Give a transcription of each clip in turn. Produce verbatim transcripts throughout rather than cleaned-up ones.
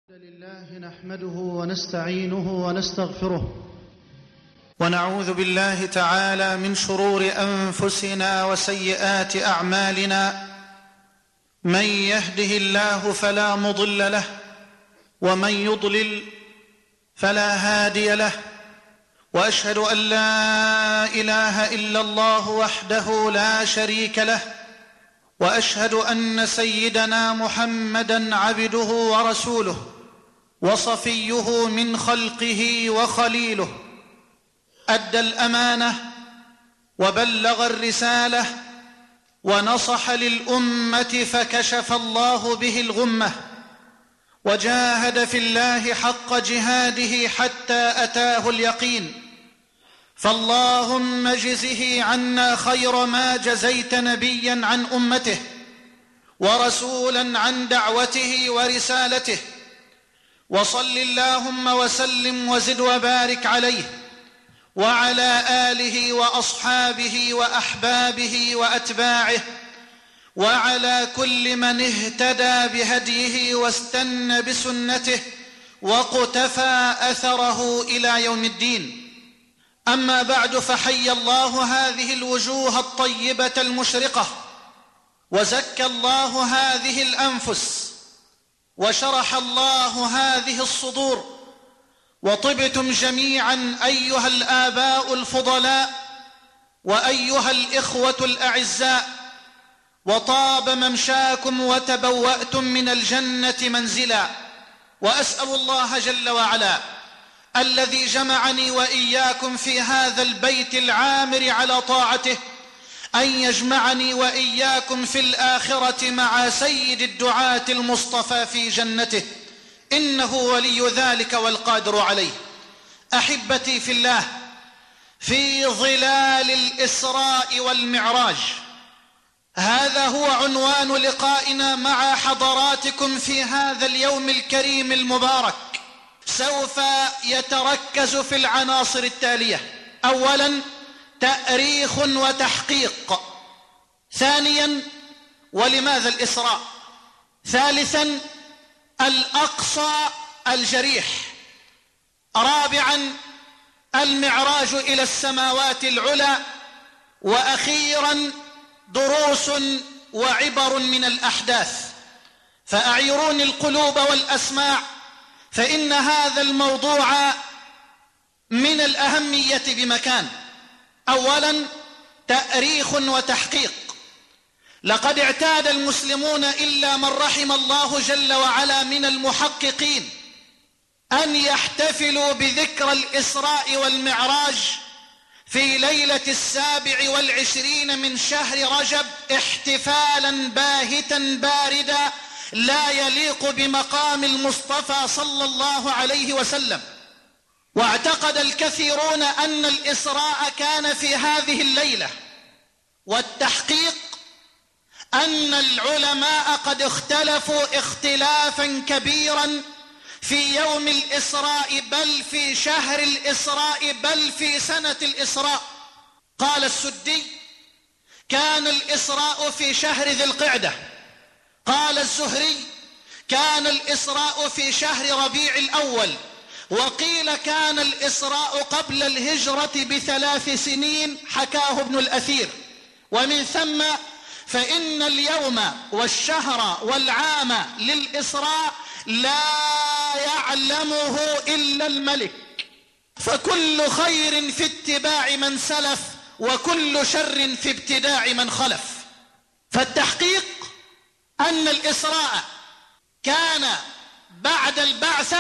الحمد لله نحمده ونستعينه ونستغفره ونعوذ بالله تعالى من شرور أنفسنا وسيئات أعمالنا. من يهده الله فلا مضل له ومن يضلل فلا هادي له، وأشهد أن لا إله إلا الله وحده لا شريك له، وأشهد أن سيدنا محمدًا عبده ورسوله وصفيه من خلقه وخليله، أدى الأمانة وبلغ الرسالة ونصح للأمة فكشف الله به الغمة، وجاهد في الله حق جهاده حتى أتاه اليقين. فاللهم اجزه عنا خير ما جزيت نبيا عن أمته ورسولا عن دعوته ورسالته، وصل اللهم وسلم وزد وبارك عليه وعلى آله وأصحابه وأحبابه وأتباعه وعلى كل من اهتدى بهديه واستنى بسنته واقتفى أثره إلى يوم الدين. أما بعد، فحي الله هذه الوجوه الطيبة المشرقة، وزكى الله هذه الأنفس، وشرح الله هذه الصدور، وطبتم جميعا أيها الآباء الفضلاء وأيها الإخوة الأعزاء، وطاب ممشاكم وتبوأتم من الجنة منزلا. وأسأل الله جل وعلا الذي جمعني وإياكم في هذا البيت العامر على طاعته أن يجمعني وإياكم في الآخرة مع سيد الدعاة المصطفى في جنته، إنه ولي ذلك والقادر عليه. أحبتي في الله، في ظلال الإسراء والمعراج، هذا هو عنوان لقائنا مع حضراتكم في هذا اليوم الكريم المبارك. سوف يتركز في العناصر التالية: أولا تأريخ وتحقيق، ثانيا ولماذا الإسراء، ثالثا الأقصى الجريح، رابعا المعراج إلى السماوات العلى، وأخيرا دروس وعبر من الأحداث. فأعيروني القلوب والأسماع، فإن هذا الموضوع من الأهمية بمكان. أولا تأريخ وتحقيق. لقد اعتاد المسلمون إلا من رحم الله جل وعلا من المحققين أن يحتفلوا بذكرى الإسراء والمعراج في ليلة السابع والعشرين من شهر رجب احتفالا باهتا باردا لا يليق بمقام المصطفى صلى الله عليه وسلم. واعتقد الكثيرون أن الإسراء كان في هذه الليلة، والتحقيق أن العلماء قد اختلفوا اختلافا كبيرا في يوم الإسراء، بل في شهر الإسراء، بل في سنة الإسراء. قال السدي: كان الإسراء في شهر ذي القعدة. قال الزهري: كان الإسراء في شهر ربيع الأول. وقيل كان الإسراء قبل الهجرة بثلاث سنين، حكاه ابن الأثير. ومن ثم فإن اليوم والشهر والعام للإسراء لا يعلمه إلا الملك، فكل خير في اتباع من سلف، وكل شر في ابتداع من خلف. فالتحقيق أن الإسراء كان بعد البعثة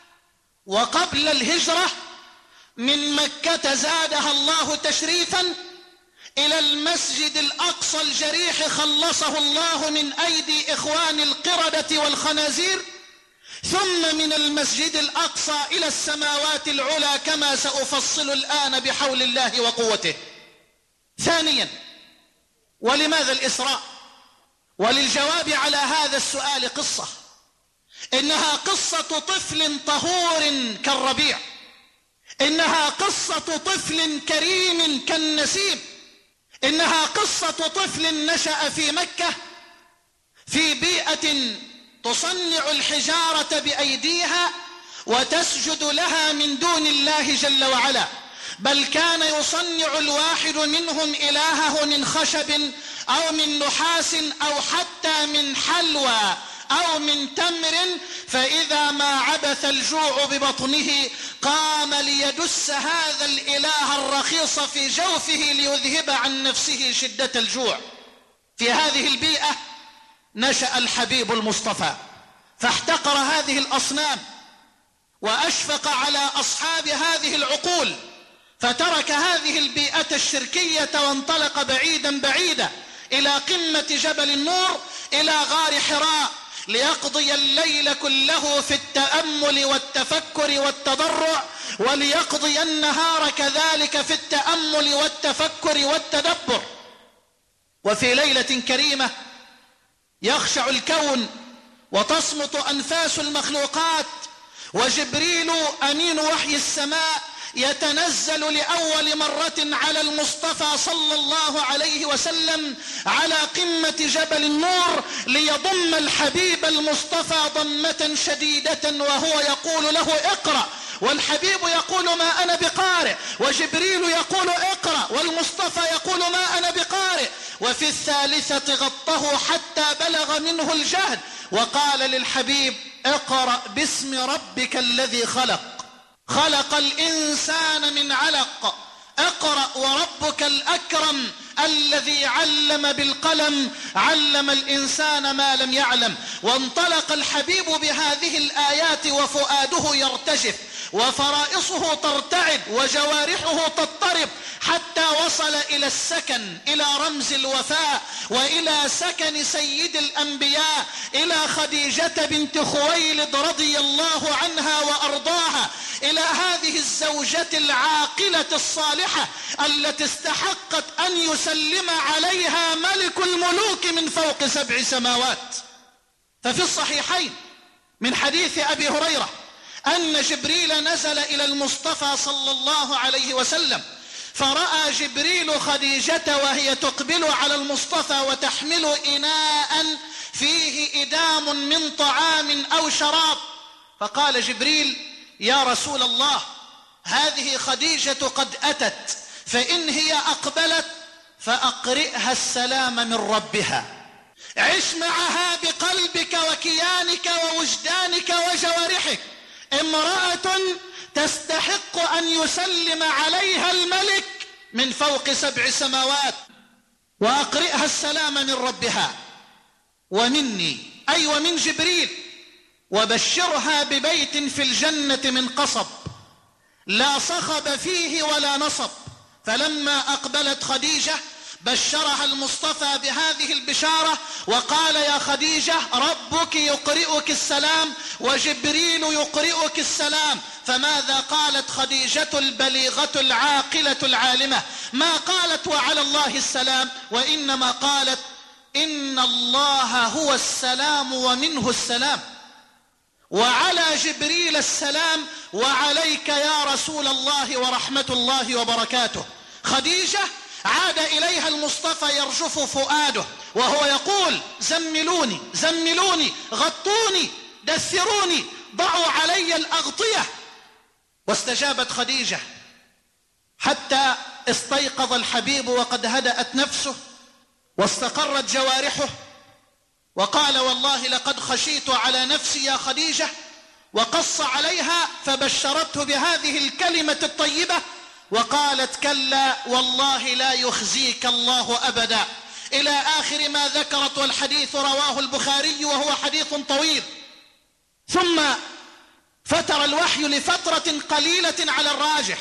وقبل الهجرة من مكة زادها الله تشريفا إلى المسجد الأقصى الجريح، خلصه الله من أيدي إخوان القردة والخنازير، ثم من المسجد الأقصى إلى السماوات العلى كما سأفصل الآن بحول الله وقوته. ثانيا ولماذا الإسراء؟ وللجواب على هذا السؤال قصة، إنها قصة طفل طهور كالربيع، إنها قصة طفل كريم كالنسيم، إنها قصة طفل نشأ في مكة في بيئة تصنع الحجارة بأيديها وتسجد لها من دون الله جل وعلا، بل كان يصنع الواحد منهم إلهه من خشب أو من نحاس أو حتى من حلوى أو من تمر، فإذا ما عبث الجوع ببطنه قام ليدس هذا الإله الرخيص في جوفه ليذهب عن نفسه شدة الجوع. في هذه البيئة نشأ الحبيب المصطفى، فاحتقر هذه الأصنام وأشفق على أصحاب هذه العقول، فترك هذه البيئة الشركية وانطلق بعيدا بعيدا إلى قمة جبل النور، إلى غار حراء، ليقضي الليل كله في التأمل والتفكر والتضرع، وليقضي النهار كذلك في التأمل والتفكر والتدبر. وفي ليلة كريمة يخشع الكون وتصمت أنفاس المخلوقات، وجبريل أمين وحي السماء يتنزل لأول مرة على المصطفى صلى الله عليه وسلم على قمة جبل النور ليضم الحبيب المصطفى ضمة شديدة، وهو يقول له اقرأ، والحبيب يقول ما أنا بقارئ، وجبريل يقول اقرأ، والمصطفى يقول ما أنا بقارئ. وفي الثالثة غطه حتى بلغ منه الجهد وقال للحبيب اقرأ باسم ربك الذي خلق، خلق الإنسان من علق، اقرأ وربك الأكرم الذي علم بالقلم، علم الإنسان ما لم يعلم. وانطلق الحبيب بهذه الآيات وفؤاده يرتجف وفرائصه ترتعد وجوارحه تضطرب، حتى وصل إلى السكن، إلى رمز الوفاء، وإلى سكن سيد الأنبياء، إلى خديجة بنت خويلد رضي الله عنها وأرضاها، إلى هذه الزوجة العاقلة الصالحة التي استحقت أن يسلم عليها ملك الملوك من فوق سبع سماوات. ففي الصحيحين من حديث أبي هريرة أن جبريل نزل إلى المصطفى صلى الله عليه وسلم، فرأى جبريل خديجة وهي تقبل على المصطفى وتحمل إناء فيه إدام من طعام أو شراب، فقال جبريل يا رسول الله هذه خديجة قد أتت، فإن هي أقبلت فأقرئها السلام من ربها، عش معها بقلبك وكيانك ووجدانك وجوارحك، امرأة تستحق أن يسلم عليها الملك من فوق سبع سماوات، وأقرئها السلام من ربها ومني أي ومن جبريل، وبشرها ببيت في الجنة من قصب لا صخب فيه ولا نصب. فلما أقبلت خديجة بشرها المصطفى بهذه البشارة وقال يا خديجة ربك يقرئك السلام وجبريل يقرئك السلام. فماذا قالت خديجة البليغة العاقلة العالمة؟ ما قالت وعلى الله السلام، وإنما قالت إن الله هو السلام ومنه السلام، وعلى جبريل السلام، وعليك يا رسول الله ورحمة الله وبركاته. خديجة عاد إليها المصطفى يرجف فؤاده وهو يقول زملوني زملوني غطوني دثروني ضعوا علي الأغطية. واستجابت خديجة حتى استيقظ الحبيب وقد هدأت نفسه واستقرت جوارحه، وقال والله لقد خشيت على نفسي يا خديجة، وقص عليها فبشرته بهذه الكلمة الطيبة وقالت كلا والله لا يخزيك الله أبدا، إلى آخر ما ذكرت، والحديث رواه البخاري وهو حديث طويل. ثم فتر الوحي لفترة قليلة على الراجح،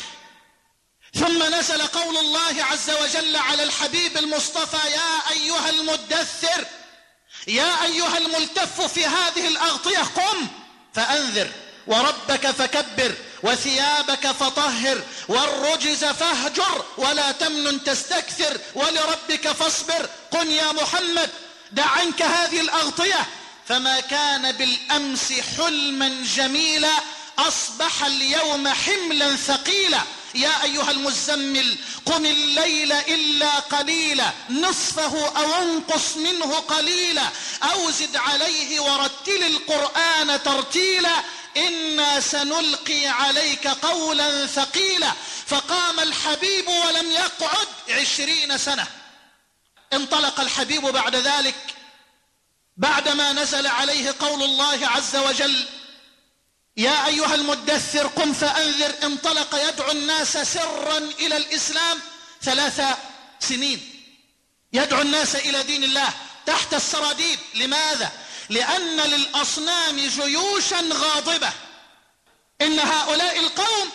ثم نزل قول الله عز وجل على الحبيب المصطفى يا أيها المدثر يا أيها الملتف في هذه الأغطية قم فأنذر وربك فكبر وثيابك فطهر والرجز فاهجر ولا تمنن تستكثر ولربك فاصبر. قم يا محمد دع عنك هذه الأغطية، فما كان بالأمس حلما جميلا أصبح اليوم حملا ثقيلا. يا أيها المزمل قم الليل إلا قليلا نصفه أو انقص منه قليلا أو زد عليه ورتل القرآن ترتيلا إنا سنلقي عليك قولا ثقيلا. فقام الحبيب ولم يقعد عشرين سنة. انطلق الحبيب بعد ذلك بعدما نزل عليه قول الله عز وجل يا أيها المدثر قم فأنذر. انطلق يدعو الناس سرا إلى الإسلام ثلاث سنين، يدعو الناس إلى دين الله تحت السراديب. لماذا؟ لأن للأصنام جيوشا غاضبة. إن هؤلاء القوم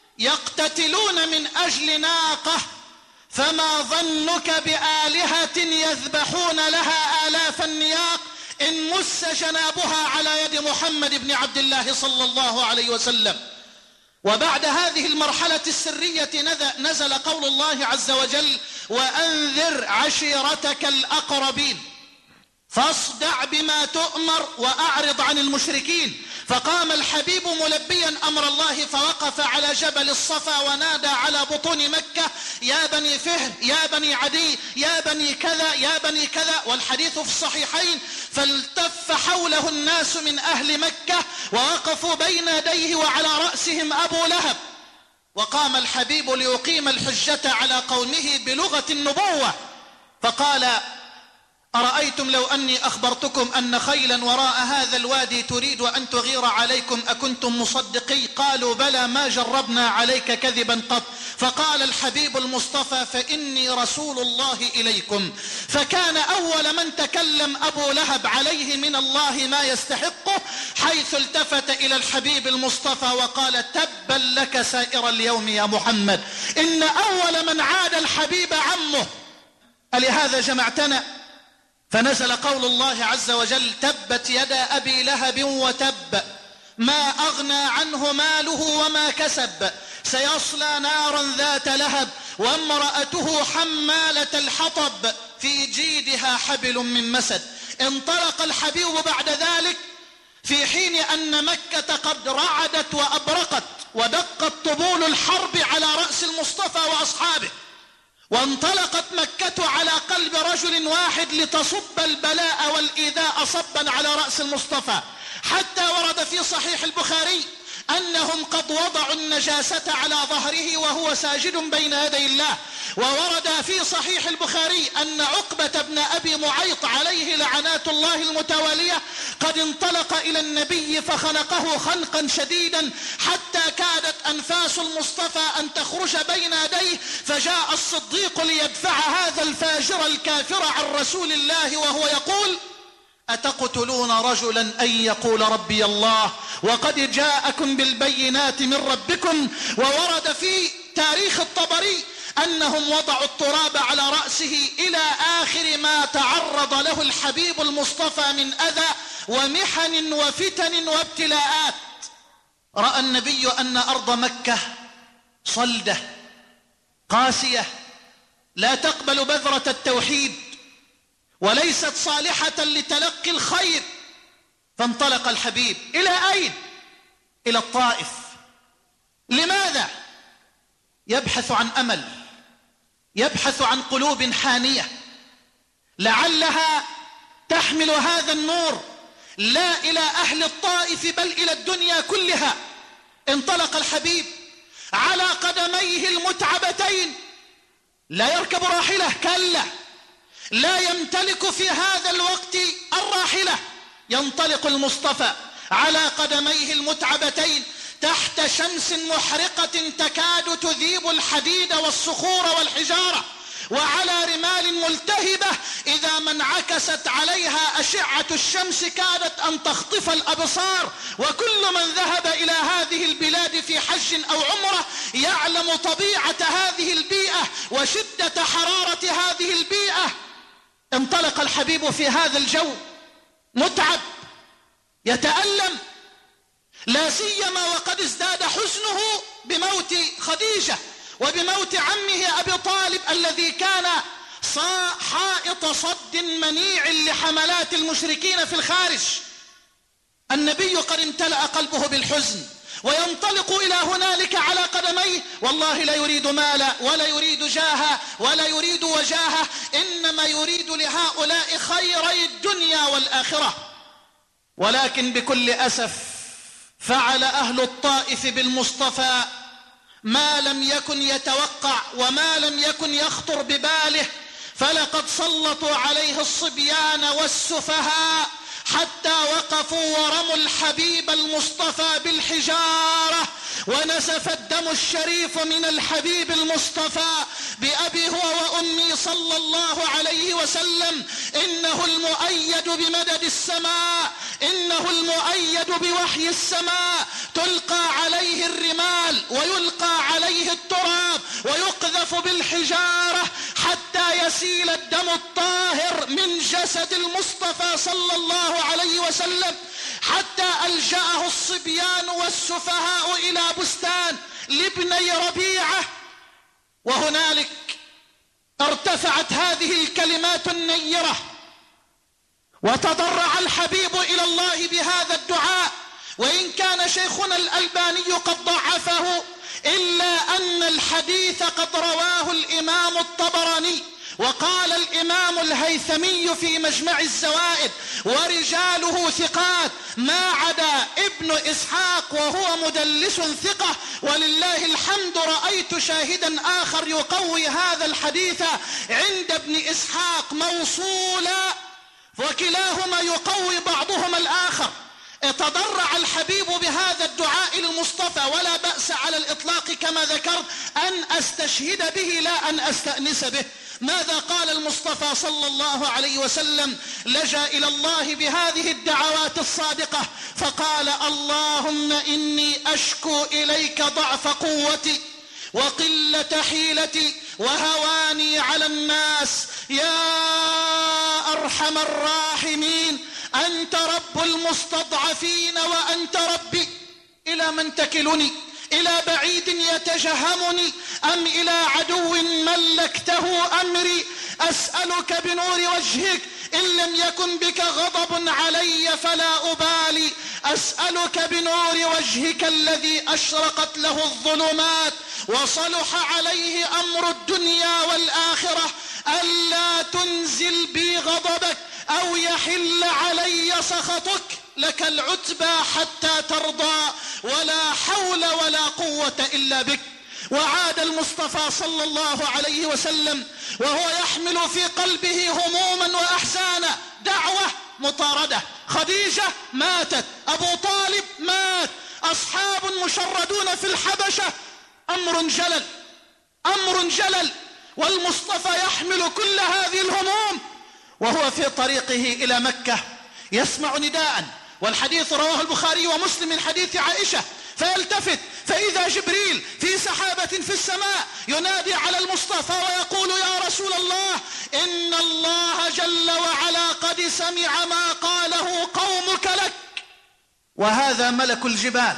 يقتتلون من أجل ناقة، فما ظنك بآلهة يذبحون لها آلاف النياق إن مس جنابها على يد محمد بن عبد الله صلى الله عليه وسلم. وبعد هذه المرحلة السرية نزل قول الله عز وجل وأنذر عشيرتك الأقربين فاصدع بما تؤمر وأعرض عن المشركين. فقام الحبيب ملبيا أمر الله فوقف على جبل الصفا ونادى على بطون مكة يا بني فهر يا بني عدي يا بني كذا يا بني كذا، والحديث في الصحيحين. فالتف حوله الناس من أهل مكة ووقفوا بين يديه وعلى رأسهم أبو لهب. وقام الحبيب ليقيم الحجة على قومه بلغة النبوة فقال أرأيتم لو أني أخبرتكم أن خيلا وراء هذا الوادي تريد أن تغير عليكم أكنتم مصدقي؟ قالوا بلى ما جربنا عليك كذبا قط. فقال الحبيب المصطفى فإني رسول الله إليكم. فكان أول من تكلم أبو لهب عليه من الله ما يستحقه، حيث التفت إلى الحبيب المصطفى وقال تبا لك سائر اليوم يا محمد. إن أول من عاد الحبيب عمه. ألهذا جمعتنا؟ فنزل قول الله عز وجل تبت يدا أبي لهب وتب ما أغنى عنه ماله وما كسب سيصلى نارا ذات لهب وامرأته حمالة الحطب في جيدها حبل من مسد. انطلق الحبيب بعد ذلك في حين أن مكة قد رعدت وأبرقت ودقت طبول الحرب على رأس المصطفى وأصحابه، وانطلقت مكة على قلب رجل واحد لتصب البلاء والإيذاء صبا على رأس المصطفى، حتى ورد في صحيح البخاري أنهم قد وضعوا النجاسة على ظهره وهو ساجد بين يدي الله. وورد في صحيح البخاري أن عقبة بن أبي معيط عليه لعنات الله المتوالية قد انطلق إلى النبي فخنقه خنقا شديدا حتى كادت أنفاس المصطفى أن تخرج بين يديه، فجاء الصديق ليدفع هذا الفاجر الكافر عن رسول الله وهو يقول أتقتلون رجلا أن يقول ربي الله وقد جاءكم بالبينات من ربكم. وورد في تاريخ الطبري أنهم وضعوا التراب على رأسه إلى آخر ما تعرض له الحبيب المصطفى من أذى ومحن وفتن وابتلاءات. رأى النبي أن أرض مكة صلدة قاسية لا تقبل بذرة التوحيد وليست صالحة لتلقي الخير، فانطلق الحبيب إلى أين؟ إلى الطائف. لماذا؟ يبحث عن أمل، يبحث عن قلوب حانية لعلها تحمل هذا النور لا إلى أهل الطائف بل إلى الدنيا كلها. انطلق الحبيب على قدميه المتعبتين، لا يركب راحلة، كلا، لا يمتلك في هذا الوقت الراحلة. ينطلق المصطفى على قدميه المتعبتين تحت شمس محرقة تكاد تذيب الحديد والصخور والحجارة، وعلى رمال ملتهبة إذا ما انعكست عليها أشعة الشمس كادت أن تخطف الأبصار. وكل من ذهب إلى هذه البلاد في حج أو عمرة يعلم طبيعة هذه البيئة وشدة حرارة هذه البيئة. انطلق الحبيب في هذا الجو متعب يتألم، لا سيما وقد ازداد حزنه بموت خديجة وبموت عمه أبي طالب الذي كان حائط صد منيع لحملات المشركين في الخارج. النبي قد امتلأ قلبه بالحزن وينطلق إلى هنالك على قدميه، والله لا يريد مالا ولا يريد جاها ولا يريد وجاهة، إنما يريد لهؤلاء خيري الدنيا والآخرة. ولكن بكل أسف فعل أهل الطائف بالمصطفى ما لم يكن يتوقع وما لم يكن يخطر بباله، فلقد سلطوا عليه الصبيان والسفهاء حتى وقفوا ورموا الحبيب المصطفى بالحجارة، ونزف الدم الشريف من الحبيب المصطفى بأبي هو وأمي صلى الله عليه وسلم. إنه المؤيد بمدد السماء، إنه المؤيد بوحي السماء، تلقى عليه الرمال ويلقى عليه التراب ويقذف بالحجارة حتى يسيل الدم الطاهر من جسد المصطفى صلى الله عليه وسلم، حتى ألجأه الصبيان والسفهاء إلى بستان لابني ربيعة. وهنالك ارتفعت هذه الكلمات النيرة، وتضرع الحبيب إلى الله بهذا الدعاء، وإن كان شيخنا الألباني قد ضعفه إلا أن الحديث قد رواه الإمام الطبراني، وقال الإمام الهيثمي في مجمع الزوائد ورجاله ثقات ما عدا ابن إسحاق وهو مدلس ثقة، ولله الحمد رأيت شاهدا آخر يقوي هذا الحديث عند ابن إسحاق موصولا، وكلاهما يقوي بعضهما الآخر. تضرع الحبيب بهذا الدعاء للمصطفى، ولا بأس على الإطلاق كما ذكرت أن أستشهد به لا أن أستأنس به. ماذا قال المصطفى صلى الله عليه وسلم؟ لجأ إلى الله بهذه الدعوات الصادقة فقال: اللهم إني أشكو إليك ضعف قوتي وقلة حيلتي وهواني على الناس، يا أرحم الراحمين، أنت رب المستضعفين وأنت ربي، إلى من تكلني؟ إلى بعيد يتجهمني أم إلى عدو ملكته أمري؟ أسألك بنور وجهك إن لم يكن بك غضب علي فلا أبالي، أسألك بنور وجهك الذي أشرقت له الظلمات وصلح عليه أمر الدنيا والآخرة ألا تنزل بي غضبك أو يحل علي سخطك، لك العتبى حتى ترضى، ولا حول ولا قوة إلا بك. وعاد المصطفى صلى الله عليه وسلم وهو يحمل في قلبه هموما وأحزانا، دعوة مطاردة، خديجة ماتت، أبو طالب مات، أصحاب مشردون في الحبشة، أمر جلل أمر جلل، والمصطفى يحمل كل هذه الهموم وهو في طريقه إلى مكة يسمع نداء، والحديث رواه البخاري ومسلم من حديث عائشة، فيلتفت فإذا جبريل في سحابة في السماء ينادي على المصطفى ويقول: يا رسول الله، إن الله جل وعلا قد سمع ما قاله قومك لك. وهذا ملك الجبال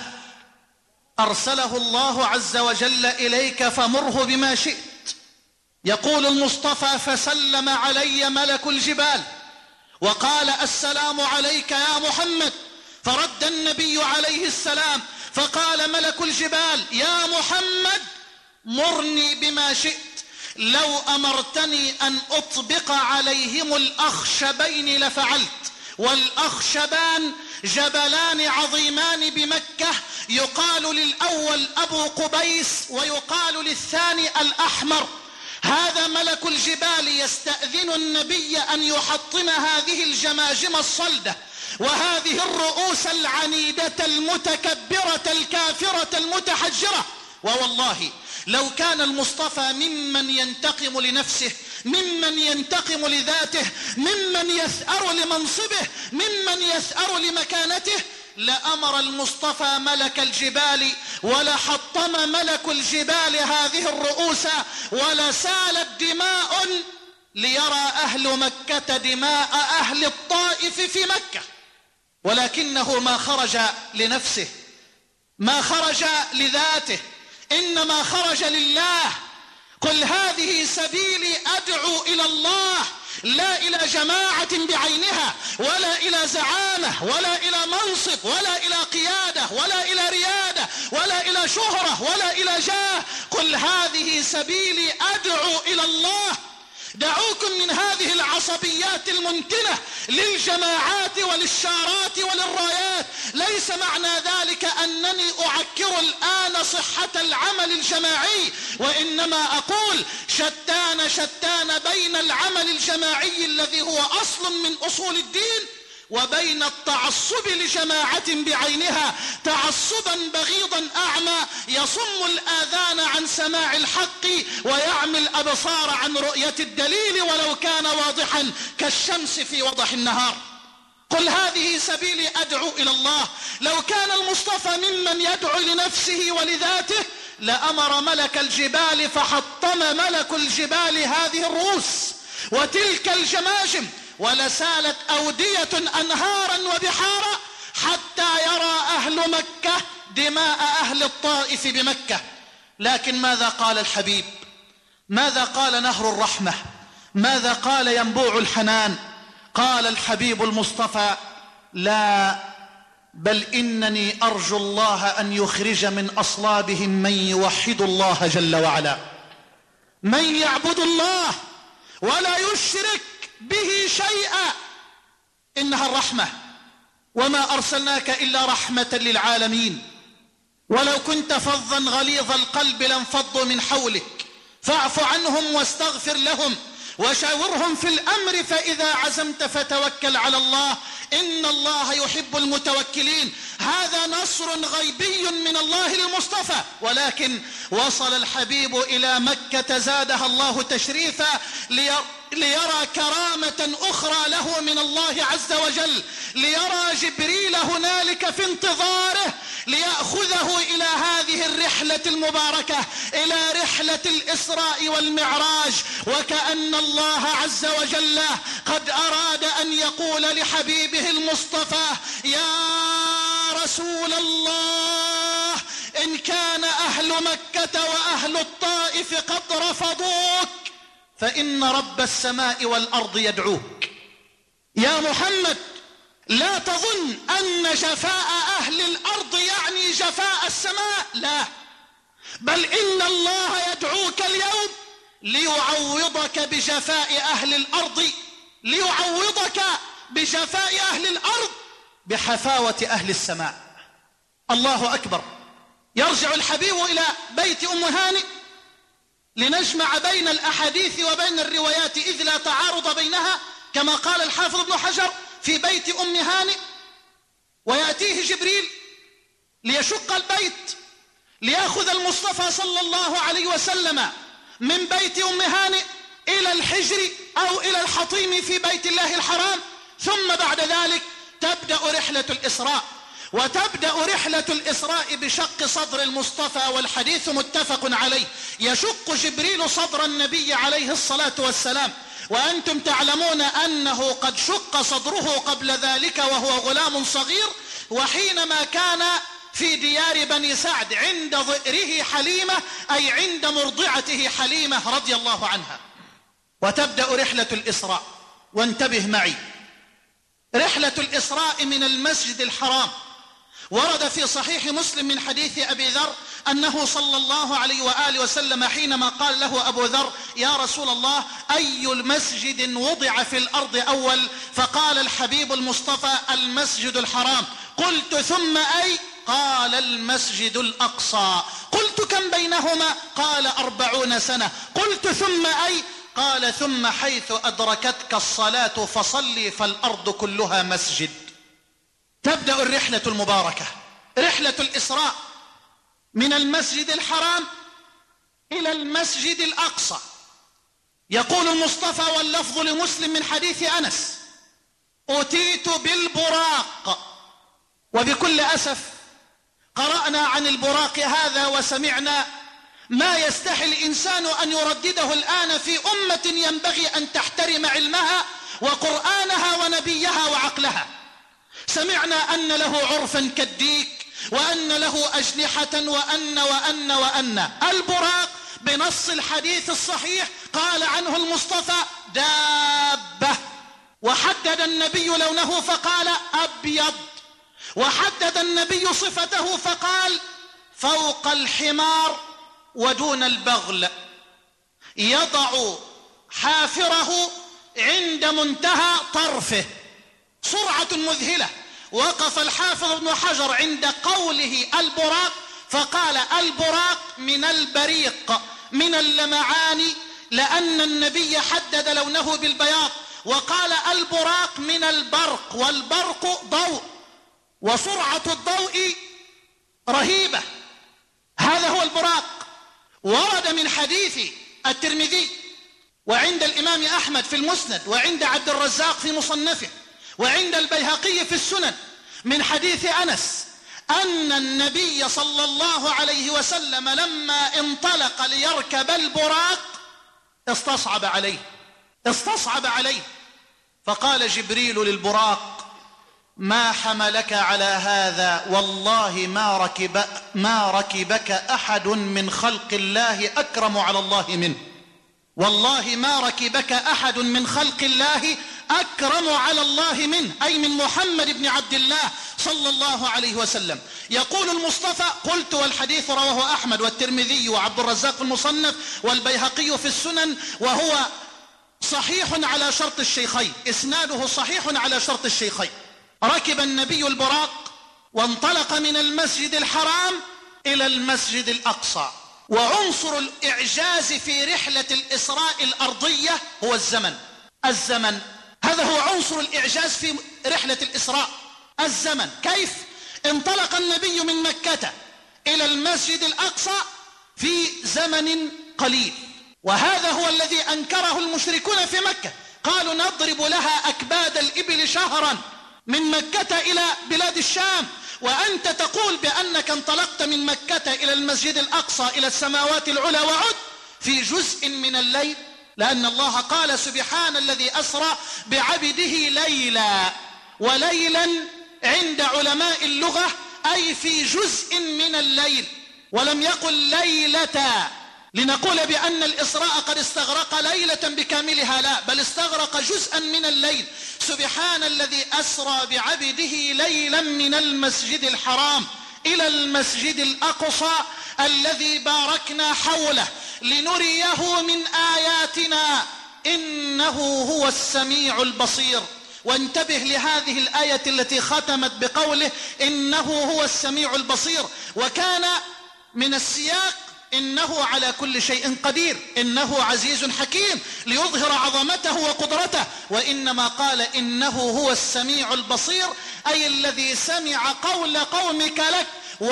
أرسله الله عز وجل إليك فمره بما شئت. يقول المصطفى: فسلم علي ملك الجبال وقال: السلام عليك يا محمد. فرد النبي عليه السلام فقال ملك الجبال: يا محمد مرني بما شئت، لو أمرتني أن أطبق عليهم الأخشبين لفعلت. والأخشبان جبلان عظيمان بمكة، يقال للأول أبو قبيس ويقال للثاني الأحمر. هذا ملك الجبال يستأذن النبي أن يحطم هذه الجماجم الصلدة وهذه الرؤوس العنيدة المتكبرة الكافرة المتحجرة. ووالله لو كان المصطفى ممن ينتقم لنفسه، ممن ينتقم لذاته، ممن يثأر لمنصبه، ممن يثأر لمكانته، لأمر المصطفى ملك الجبال ولحطم ملك الجبال هذه الرؤوس ولسالت دماء ليرى أهل مكة دماء أهل الطائف في مكة. ولكنه ما خرج لنفسه، ما خرج لذاته، إنما خرج لله. قل هذه سبيلي أدعو إلى الله، لا إلى جماعة بعينها، ولا إلى زعامة، ولا إلى منصب، ولا إلى قيادة، ولا إلى ريادة، إلى شهرة ولا إلى جاه. قل هذه سبيلي أدعو إلى الله. دعوكم من هذه العصبيات المنتنة للجماعات وللشارات وللرايات. ليس معنى ذلك أنني أعكر الآن صحة العمل الجماعي، وإنما أقول شتان شتان بين العمل الجماعي الذي هو أصل من أصول الدين وبين التعصب لجماعة بعينها، تعصبا بغيضا أعمى يصم الآذان عن سماع الحق ويعمي الأبصار عن رؤية الدليل ولو كان واضحا كالشمس في وضح النهار. قل هذه سبيلي أدعو إلى الله. لو كان المصطفى ممن يدعو لنفسه ولذاته لأمر ملك الجبال فحطم ملك الجبال هذه الرؤوس وتلك الجماجم، ولسالت أودية أنهارا وبحارا حتى يرى أهل مكة دماء أهل الطائف بمكة. لكن ماذا قال الحبيب؟ ماذا قال نهر الرحمة؟ ماذا قال ينبوع الحنان؟ قال الحبيب المصطفى: لا، بل إنني أرجو الله أن يخرج من أصلابهم من يوحد الله جل وعلا، من يعبد الله ولا يشرك به شيئا. إنها الرحمة، وما أرسلناك إلا رحمة للعالمين. ولو كنت فظا غليظ القلب لانفضوا من حولك فاعف عنهم واستغفر لهم وشاورهم في الأمر فإذا عزمت فتوكل على الله إن الله يحب المتوكلين. هذا نصر غيبي من الله للمصطفى، ولكن وصل الحبيب إلى مكة زادها الله تشريفا ليرى كرامة أخرى له من الله عز وجل، ليرى جبريل هنالك في انتظاره ليأخذه إلى هذه الرحلة المباركة، إلى رحلة الإسراء والمعراج. وكأن الله عز وجل قد أراد أن يقول لحبيبه المصطفى: يا رسول الله، إن كان أهل مكة وأهل الطائف قد رفضوك فإن رب السماء والأرض يدعوك. يا محمد، لا تظن أن جفاء أهل الأرض يعني جفاء السماء، لا، بل إن الله يدعوك اليوم ليعوضك بجفاء أهل الأرض، ليعوضك بجفاء أهل الأرض بحفاوة أهل السماء. الله أكبر. يرجع الحبيب إلى بيت أم هانئ لنجمع بين الأحاديث وبين الروايات إذ لا تعارض بينها، كما قال الحافظ ابن حجر في بيت أم هانئ. ويأتيه جبريل ليشق البيت ليأخذ المصطفى صلى الله عليه وسلم من بيت أم هانئ إلى الحجر أو إلى الحطيم في بيت الله الحرام. ثم بعد ذلك تبدأ رحلة الإسراء. وتبدأ رحلة الإسراء بشق صدر المصطفى، والحديث متفق عليه. يشق جبريل صدر النبي عليه الصلاة والسلام، وأنتم تعلمون أنه قد شق صدره قبل ذلك وهو غلام صغير، وحينما كان في ديار بني سعد عند ظئره حليمة، أي عند مرضعته حليمة رضي الله عنها. وتبدأ رحلة الإسراء. وانتبه معي، رحلة الإسراء من المسجد الحرام ورد في صحيح مسلم من حديث أبي ذر أنه صلى الله عليه وآله وسلم حينما قال له أبو ذر: يا رسول الله، أي المسجد وضع في الأرض أول؟ فقال الحبيب المصطفى: المسجد الحرام. قلت: ثم أي؟ قال: المسجد الأقصى. قلت: كم بينهما؟ قال: أربعون سنة. قلت: ثم أي؟ قال: ثم حيث أدركتك الصلاة فصلي فالأرض كلها مسجد. تبدأ الرحلة المباركة، رحلة الإسراء، من المسجد الحرام إلى المسجد الأقصى. يقول المصطفى واللفظ لمسلم من حديث أنس: أتيت بالبراق. وبكل أسف قرأنا عن البراق هذا وسمعنا ما يستحي الإنسان أن يردده الآن في أمة ينبغي أن تحترم علمها وقرآنها ونبيها وعقلها. سمعنا أن له عرفا كالديك، وأن له أجنحة، وأن وأن وأن. البراق بنص الحديث الصحيح قال عنه المصطفى: دابة. وحدد النبي لونه فقال: أبيض. وحدد النبي صفته فقال: فوق الحمار ودون البغل، يضع حافره عند منتهى طرفه، سرعة مذهلة. وقف الحافظ ابن حجر عند قوله البراق فقال البراق من البريق من اللمعان، لأن النبي حدد لونه بالبياض، وقال البراق من البرق، والبرق ضوء، وسرعة الضوء رهيبة. هذا هو البراق. ورد من حديث الترمذي وعند الإمام أحمد في المسند وعند عبد الرزاق في مصنفه وعند البيهقي في السنن من حديث أنس أن النبي صلى الله عليه وسلم لما انطلق ليركب البراق استصعب عليه استصعب عليه فقال جبريل للبراق ما حملك على هذا؟ والله ما ركب ما ركبك أحد من خلق الله أكرم على الله منه، والله ما ركبك أحد من خلق الله أكرم على الله منه، أي من محمد بن عبد الله صلى الله عليه وسلم. يقول المصطفى قلت والحديث رواه أحمد والترمذي وعبد الرزاق في المصنف والبيهقي في السنن، وهو صحيح على شرط الشيخين، إسناده صحيح على شرط الشيخين. ركب النبي البراق وانطلق من المسجد الحرام إلى المسجد الأقصى. وعنصر الإعجاز في رحلة الإسراء الأرضية هو الزمن. الزمن هذا هو عنصر الإعجاز في رحلة الإسراء، الزمن. كيف انطلق النبي من مكة إلى المسجد الأقصى في زمن قليل، وهذا هو الذي أنكره المشركون في مكة، قالوا نضرب لها أكباد الإبل شهرا من مكة إلى بلاد الشام، وأنت تقول بأنك انطلقت من مكة إلى المسجد الأقصى إلى السماوات العلى وعد في جزء من الليل، لأن الله قال سبحان الذي أسرى بعبده ليلا، وليلا عند علماء اللغة أي في جزء من الليل، ولم يقل ليلة لنقول بأن الإسراء قد استغرق ليلة بكاملها، لا، بل استغرق جزءا من الليل. سبحان الذي أسرى بعبده ليلا من المسجد الحرام إلى المسجد الأقصى الذي باركنا حوله لنريه من آياتنا إنه هو السميع البصير. وانتبه لهذه الآية التي ختمت بقوله إنه هو السميع البصير، وكان من السياق إنه على كل شيء قدير، إنه عزيز حكيم ليظهر عظمته وقدرته، وإنما قال إنه هو السميع البصير أي الذي سمع قول قومك لك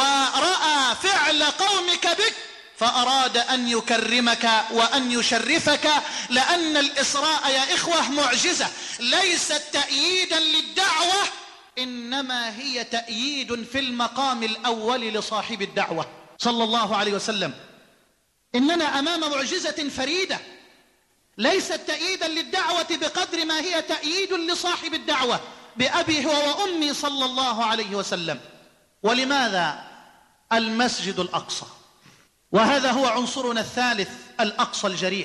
ورأى فعل قومك بك فأراد أن يكرمك وأن يشرفك، لأن الإسراء يا إخوة معجزة ليست تأييدا للدعوة، إنما هي تأييد في المقام الأول لصاحب الدعوة صلى الله عليه وسلم. إننا أمام معجزة فريدة ليست تأييدا للدعوة بقدر ما هي تأييد لصاحب الدعوة بأبي هو وأمي صلى الله عليه وسلم. ولماذا المسجد الأقصى؟ وهذا هو عنصرنا الثالث، الأقصى الجريح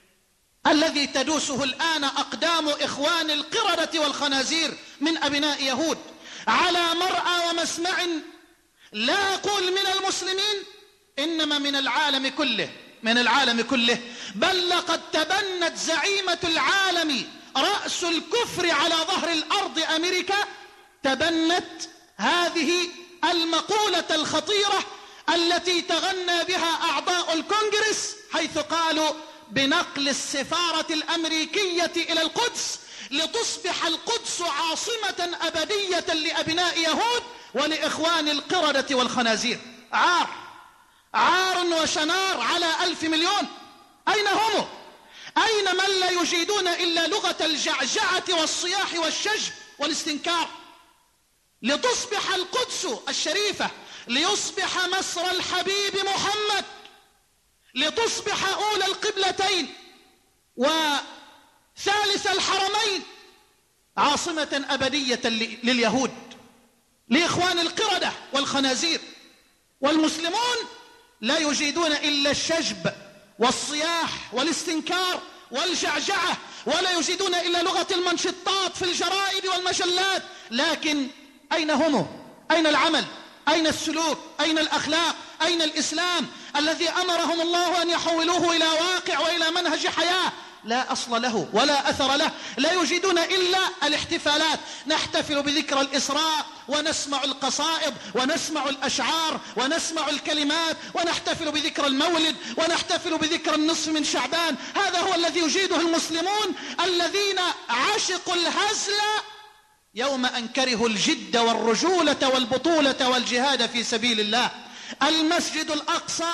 الذي تدوسه الآن أقدام إخوان القردة والخنازير من أبناء يهود على مرأى ومسمع، لا أقول من المسلمين إنما من العالم كله، من العالم كله، بل لقد تبنت زعيمة العالم رأس الكفر على ظهر الأرض أمريكا، تبنت هذه المقولة الخطيرة التي تغنى بها أعضاء الكونغرس، حيث قالوا بنقل السفارة الأمريكية إلى القدس لتصبح القدس عاصمة أبدية لأبناء يهود ولإخوان القردة والخنازير. عار عار وشنار على ألف مليون. أين هم؟ أين من لا يجيدون إلا لغة الجعجعة والصياح والشجب والاستنكار؟ لتصبح القدس الشريفة، ليصبح مصر الحبيب محمد، لتصبح أولى القبلتين وثالث الحرمين عاصمة أبدية لليهود لإخوان القردة والخنازير، والمسلمون لا يجيدون إلا الشجب والصياح والاستنكار والجعجعة، ولا يجيدون إلا لغة المنشطات في الجرائد والمجلات. لكن أين هم؟ أين العمل؟ أين السلوك؟ أين الأخلاق؟ أين الإسلام الذي أمرهم الله أن يحولوه إلى واقع وإلى منهج حياة؟ لا أصل له ولا أثر له. لا يجدون إلا الاحتفالات، نحتفل بذكرى الإسراء ونسمع القصائد ونسمع الأشعار ونسمع الكلمات، ونحتفل بذكرى المولد ونحتفل بذكرى النصف من شعبان. هذا هو الذي يجيده المسلمون الذين عشقوا الهزل يوم أن كرهوا الجد والرجولة والبطولة والجهاد في سبيل الله. المسجد الأقصى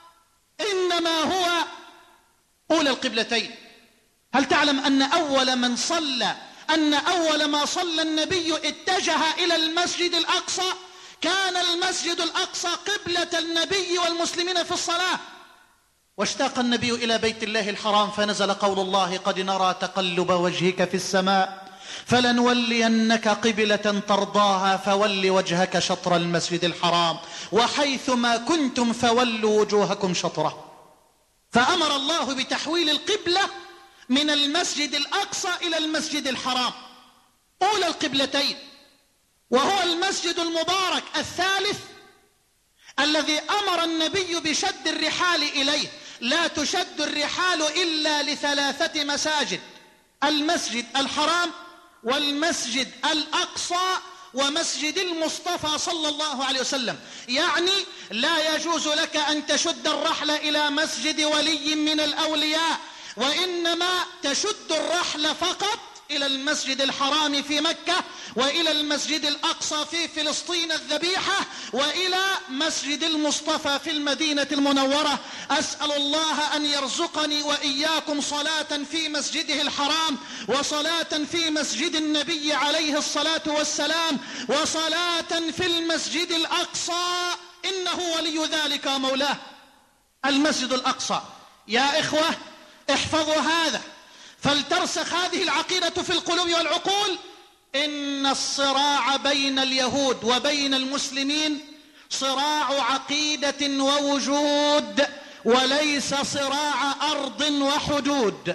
إنما هو أولى القبلتين. هل تعلم أن أول من صلى أن أول ما صلى النبي اتجه إلى المسجد الأقصى؟ كان المسجد الأقصى قبلة النبي والمسلمين في الصلاة. واشتاق النبي إلى بيت الله الحرام فنزل قول الله: قد نرى تقلب وجهك في السماء فلنولينك قبلة ترضاها فول وجهك شطر المسجد الحرام وحيثما كنتم فولوا وجوهكم شطره. فأمر الله بتحويل القبلة من المسجد الأقصى إلى المسجد الحرام، أولى القبلتين، وهو المسجد المبارك الثالث الذي أمر النبي بشد الرحال إليه. لا تشد الرحال إلا لثلاثة مساجد: المسجد الحرام والمسجد الأقصى ومسجد المصطفى صلى الله عليه وسلم. يعني لا يجوز لك أن تشد الرحل إلى مسجد ولي من الأولياء، وإنما تشد الرحل فقط إلى المسجد الحرام في مكة، وإلى المسجد الأقصى في فلسطين الذبيحة، وإلى مسجد المصطفى في المدينة المنورة. أسأل الله أن يرزقني وإياكم صلاة في مسجده الحرام، وصلاة في مسجد النبي عليه الصلاة والسلام، وصلاة في المسجد الأقصى، إنه ولي ذلك مولاه. المسجد الأقصى يا إخوة احفظوا هذا فلترسخ هذه العقيدة في القلوب والعقول: إن الصراع بين اليهود وبين المسلمين صراع عقيدة ووجود، وليس صراع أرض وحدود.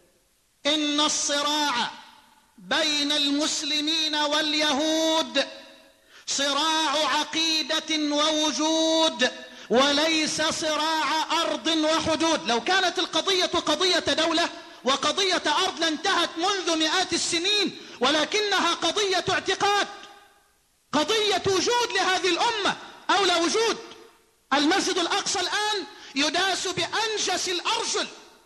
إن الصراع بين المسلمين واليهود صراع عقيدة ووجود، وليس صراع أرض وحدود. لو كانت القضية قضية دولة وقضية أرض لانتهت منذ مئات السنين، ولكنها قضية اعتقاد، قضية وجود لهذه الأمة أو لا وجود. المسجد الأقصى الآن يداس بأنجس الأرجل.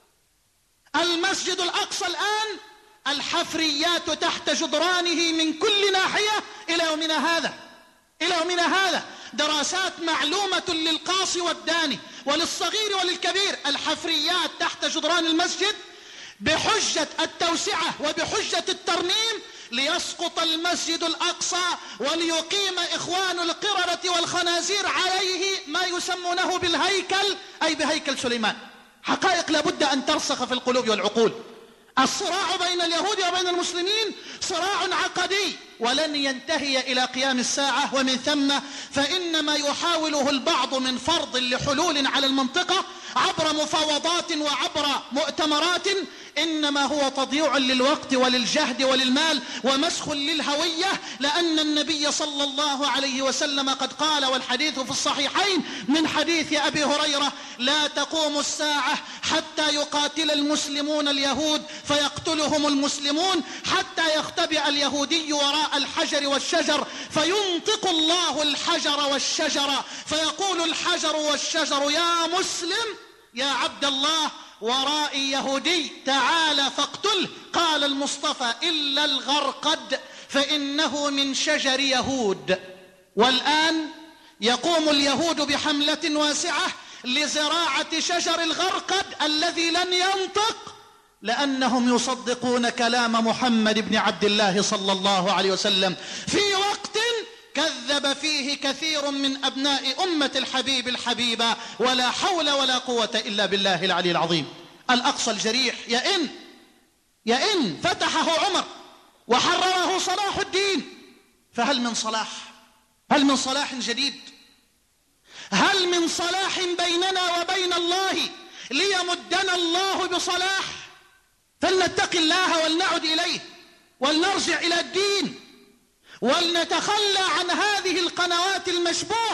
المسجد الأقصى الآن الحفريات تحت جدرانه من كل ناحية إلى يومنا هذا، إلى يومنا هذا دراسات معلومة للقاصي والداني وللصغير وللكبير. الحفريات تحت جدران المسجد بحجة التوسعة وبحجة الترميم ليسقط المسجد الأقصى وليقيم إخوان القردة والخنازير عليه ما يسمونه بالهيكل، أي بهيكل سليمان. حقائق لابد أن ترسخ في القلوب والعقول. الصراع بين اليهود وبين المسلمين صراع عقدي ولن ينتهي إلى قيام الساعة، ومن ثم فإنما يحاوله البعض من فرض لحلول على المنطقة عبر مفاوضات وعبر مؤتمرات، إنما هو تضييع للوقت وللجهد وللمال ومسخ للهوية، لأن النبي صلى الله عليه وسلم قد قال، والحديث في الصحيحين من حديث أبي هريرة: لا تقوم الساعة حتى يقاتل المسلمون اليهود فيقتلهم المسلمون، حتى يختبئ اليهودي وراء الحجر والشجر فينطق الله الحجر والشجر فيقول الحجر والشجر: يا مسلم يا عبد الله، ورائي يهودي تعال فاقتله. قال المصطفى: إلا الغرقد فإنه من شجر يهود. والآن يقوم اليهود بحملة واسعة لزراعة شجر الغرقد الذي لن ينطق، لأنهم يصدقون كلام محمد بن عبد الله صلى الله عليه وسلم في وقت كذب فيه كثير من أبناء أمة الحبيب الحبيبة. ولا حول ولا قوة إلا بالله العلي العظيم. الأقصى الجريح يئن يئن فتحه عمر وحرره صلاح الدين، فهل من صلاح؟ هل من صلاح جديد؟ هل من صلاح بيننا وبين الله ليمدنا الله بصلاح؟ فلنتق الله ولنعد إليه ولنرجع إلى الدين ولنتخلى عن هذه القنوات المشبوهة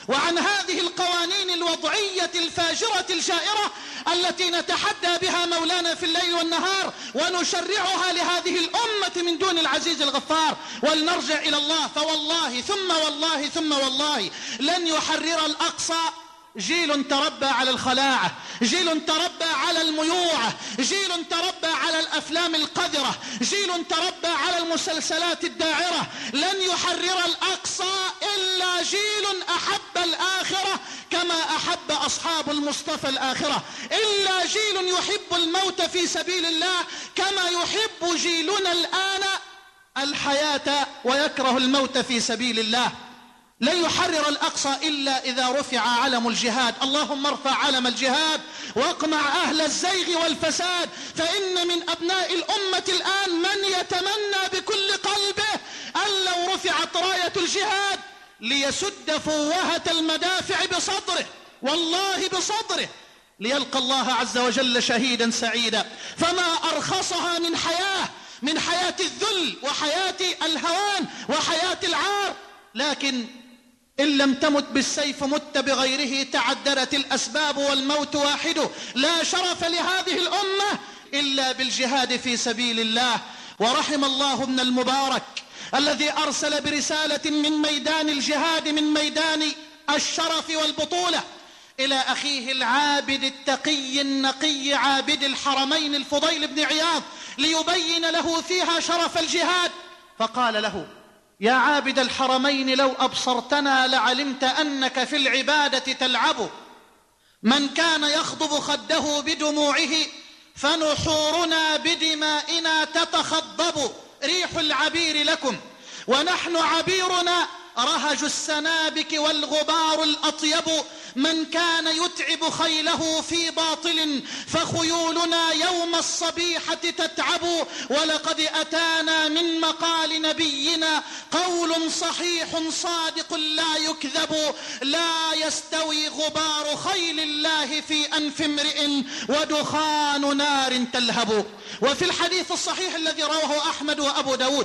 وعن هذه القوانين الوضعية الفاجرة الجائرة التي نتحدى بها مولانا في الليل والنهار ونشرعها لهذه الأمة من دون العزيز الغفار. ولنرجع إلى الله، فوالله ثم والله ثم والله لن يحرر الأقصى جيل تربى على الخلاعة، جيل تربى على الميوعة، جيل تربى على الأفلام القذرة، جيل تربى على المسلسلات الداعرة. لن يحرر الأقصى إلا جيل أحب الآخرة كما أحب أصحاب المصطفى الآخرة، إلا جيل يحب الموت في سبيل الله كما يحب جيلنا الآن الحياة ويكره الموت في سبيل الله. لن يحرر الأقصى إلا إذا رفع علم الجهاد. اللهم ارفع علم الجهاد واقمع أهل الزيغ والفساد، فإن من أبناء الأمة الآن من يتمنى بكل قلبه أن لو رفعت راية الجهاد ليسد فوهة المدافع بصدره، والله بصدره، ليلقى الله عز وجل شهيدا سعيدا. فما أرخصها من حياة، من حياة الذل وحياة الهوان وحياة العار. لكن إن لم تمت بالسيف مت بغيره، تعددت الأسباب والموت واحد. لا شرف لهذه الأمة إلا بالجهاد في سبيل الله. ورحم الله ابن المبارك الذي أرسل برسالة من ميدان الجهاد، من ميدان الشرف والبطولة، إلى أخيه العابد التقي النقي عابد الحرمين الفضيل بن عياض ليبين له فيها شرف الجهاد. فقال له: يا عابد الحرمين، لو أبصرتنا لعلمت أنك في العبادة تلعب. من كان يخضب خده بدموعه فنحورنا بدمائنا تتخضب. ريح العبير لكم ونحن عبيرنا رهج السنابك والغبار الأطيب. من كان يتعب خيله في باطل فخيولنا يوم الصبيحة تتعب. ولقد أتانا من مقال نبينا قول صحيح صادق لا يكذب. لا يستوي غبار خيل الله في أنف امرئ ودخان نار تلهب. وفي الحديث الصحيح الذي رواه أحمد وأبو داود: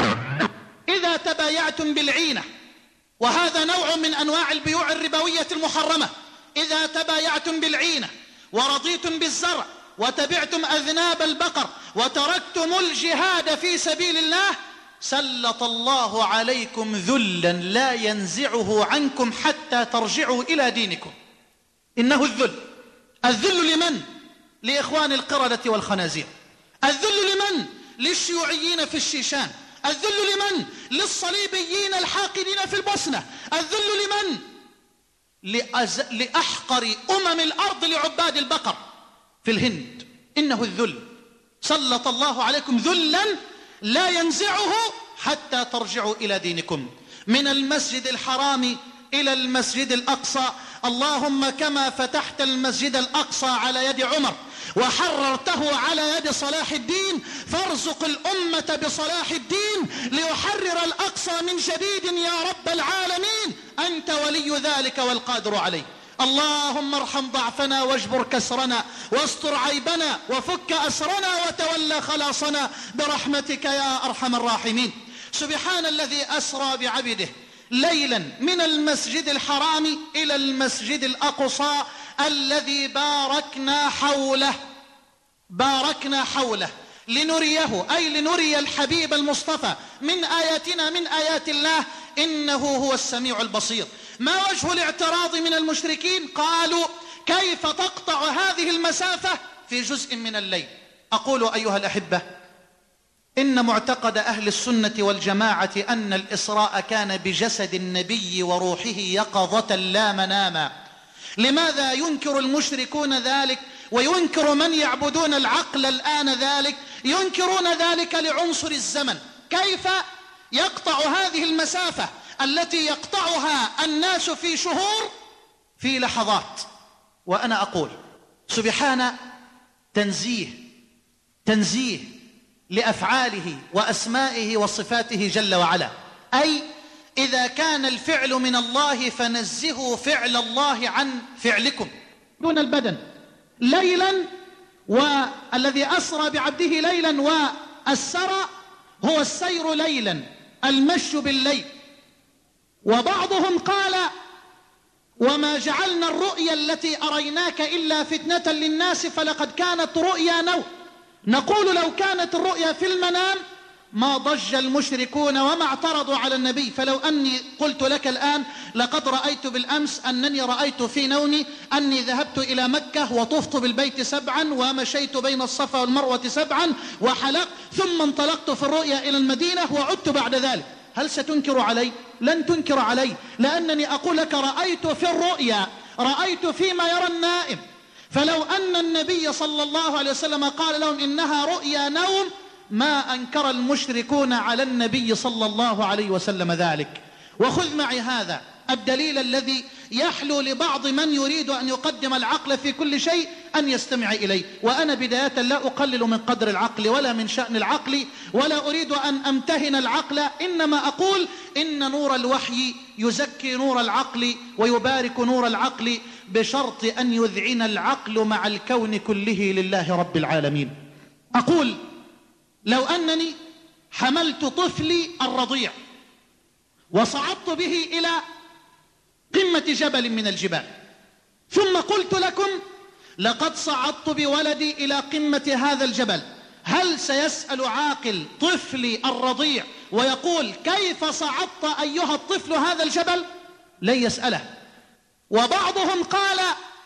إذا تبايعتم بالعينة، وهذا نوع من أنواع البيوع الربوية المحرمة، إذا تبايعتم بالعينة ورضيتم بالزرع وتبعتم أذناب البقر وتركتم الجهاد في سبيل الله، سلط الله عليكم ذلا لا ينزعه عنكم حتى ترجعوا إلى دينكم. إنه الذل. الذل لمن؟ لإخوان القردة والخنازير. الذل لمن؟ للشيوعيين في الشيشان. الذل لمن؟ للصليبيين الحاقدين في البوسنة. الذل لمن؟ لأز... لأحقر أمم الأرض لعباد البقر في الهند. إنه الذل. سلط الله عليكم ذلا لا ينزعه حتى ترجعوا إلى دينكم. من المسجد الحرام إلى المسجد الأقصى، اللهم كما فتحت المسجد الأقصى على يد عمر وحررته على يد صلاح الدين، فارزق الأمة بصلاح الدين ليحرر الأقصى من جديد يا رب العالمين. أنت ولي ذلك والقادر عليه. اللهم ارحم ضعفنا واجبر كسرنا واستر عيبنا وفك أسرنا وتولى خلاصنا برحمتك يا أرحم الراحمين. سبحان الذي أسرى بعبده ليلا من المسجد الحرام إلى المسجد الأقصى الذي باركنا حوله، باركنا حوله لنريه، أي لنري الحبيب المصطفى من آياتنا، من آيات الله، إنه هو السميع البصير. ما وجه الاعتراض من المشركين؟ قالوا: كيف تقطع هذه المسافة في جزء من الليل؟ أقول أيها الأحبة، إن معتقد أهل السنة والجماعة أن الإسراء كان بجسد النبي وروحه يقظة لا مناما. لماذا ينكر المشركون ذلك وينكر من يعبدون العقل الآن ذلك؟ ينكرون ذلك لعنصر الزمن. كيف يقطع هذه المسافة التي يقطعها الناس في شهور في لحظات؟ وأنا أقول سبحان تنزيه تنزيه لأفعاله وأسمائه وصفاته جل وعلا. أي إذا كان الفعل من الله فنزهوا فعل الله عن فعلكم دون البدن. ليلا، والذي أسرى بعبده ليلا، والسرى هو السير ليلا، المشي بالليل. وبعضهم قال وما جعلنا الرؤيا التي أريناك إلا فتنة للناس فلقد كانت رؤيا نوم. نقول لو كانت الرؤيا في المنام ما ضج المشركون وما اعترضوا على النبي. فلو أني قلت لك الآن لقد رأيت بالأمس أنني رأيت في نومي أني ذهبت إلى مكة وطفت بالبيت سبعا ومشيت بين الصفا والمروة سبعا وحلقت ثم انطلقت في الرؤيا إلى المدينة وعدت بعد ذلك، هل ستنكر علي؟ لن تنكر علي، لأنني أقول لك رأيت في الرؤيا، رأيت فيما يرى النائم. فلو أن النبي صلى الله عليه وسلم قال لهم إنها رؤيا نوم ما أنكر المشركون على النبي صلى الله عليه وسلم ذلك. وخذ معي هذا الدليل الذي يحلو لبعض من يريد أن يقدم العقل في كل شيء أن يستمع إليه. وأنا بداية لا أقلل من قدر العقل ولا من شأن العقل ولا أريد أن أمتهن العقل، إنما أقول إن نور الوحي يزكي نور العقل ويبارك نور العقل بشرط أن يذعن العقل مع الكون كله لله رب العالمين. أقول لو أنني حملت طفلي الرضيع وصعدت به إلى قمة جبل من الجبال ثم قلت لكم لقد صعدت بولدي إلى قمة هذا الجبل، هل سيسأل عاقل طفلي الرضيع ويقول كيف صعدت أيها الطفل هذا الجبل؟ لن يسأله. وبعضهم قال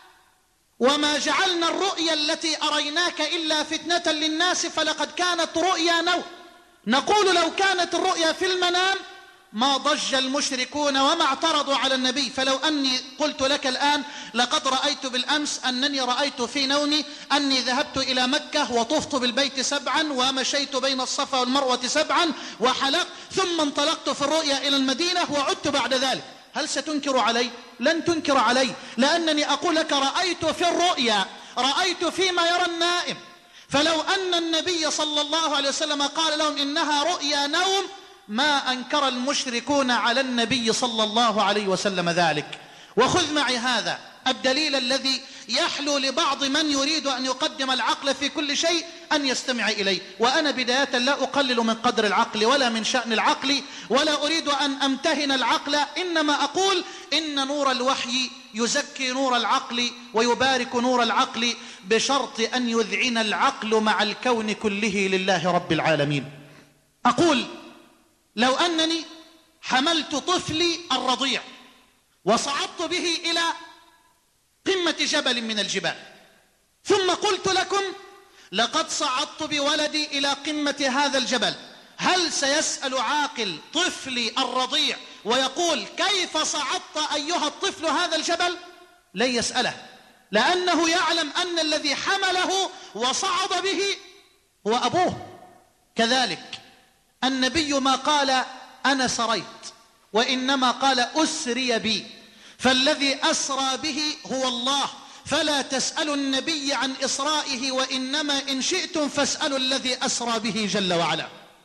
وما جعلنا الرؤيا التي أريناك إلا فتنة للناس فلقد كانت رؤيا نوم. نقول لو كانت الرؤيا في المنام ما ضج المشركون وما اعترضوا على النبي. فلو أني قلت لك الآن لقد رأيت بالأمس أنني رأيت في نومي أني ذهبت إلى مكة وطفت بالبيت سبعا ومشيت بين الصفا والمروة سبعا وحلقت ثم انطلقت في الرؤيا إلى المدينة وعدت بعد ذلك، هل ستنكر علي؟ لن تنكر علي، لأنني أقول لك رأيت في الرؤيا، رأيت فيما يرى النائم. فلو أن النبي صلى الله عليه وسلم قال لهم إنها رؤيا نوم ما أنكر المشركون على النبي صلى الله عليه وسلم ذلك. وخذ معي هذا الدليل الذي يحلو لبعض من يريد أن يقدم العقل في كل شيء أن يستمع إليه. وأنا بداية لا أقلل من قدر العقل ولا من شأن العقل ولا أريد أن أمتهن العقل، إنما أقول إن نور الوحي يزكي نور العقل ويبارك نور العقل بشرط أن يذعن العقل مع الكون كله لله رب العالمين. أقول لو أنني حملت طفلي الرضيع وصعدت به إلى قمة جبل من الجبال ثم قلت لكم لقد صعدت بولدي إلى قمة هذا الجبل، هل سيسأل عاقل طفلي الرضيع ويقول كيف صعدت أيها الطفل هذا الجبل؟ لن يسأله، لأنه يعلم أن الذي حمله وصعد به هو أبوه. كذلك النبي ما قال أنا سريت، وإنما قال أسري بي، فالذي أسرى به هو الله، فلا تسألوا النبي عن إسرائه وإنما إن شئتم فاسألوا الذي أسرى به جل وعلا.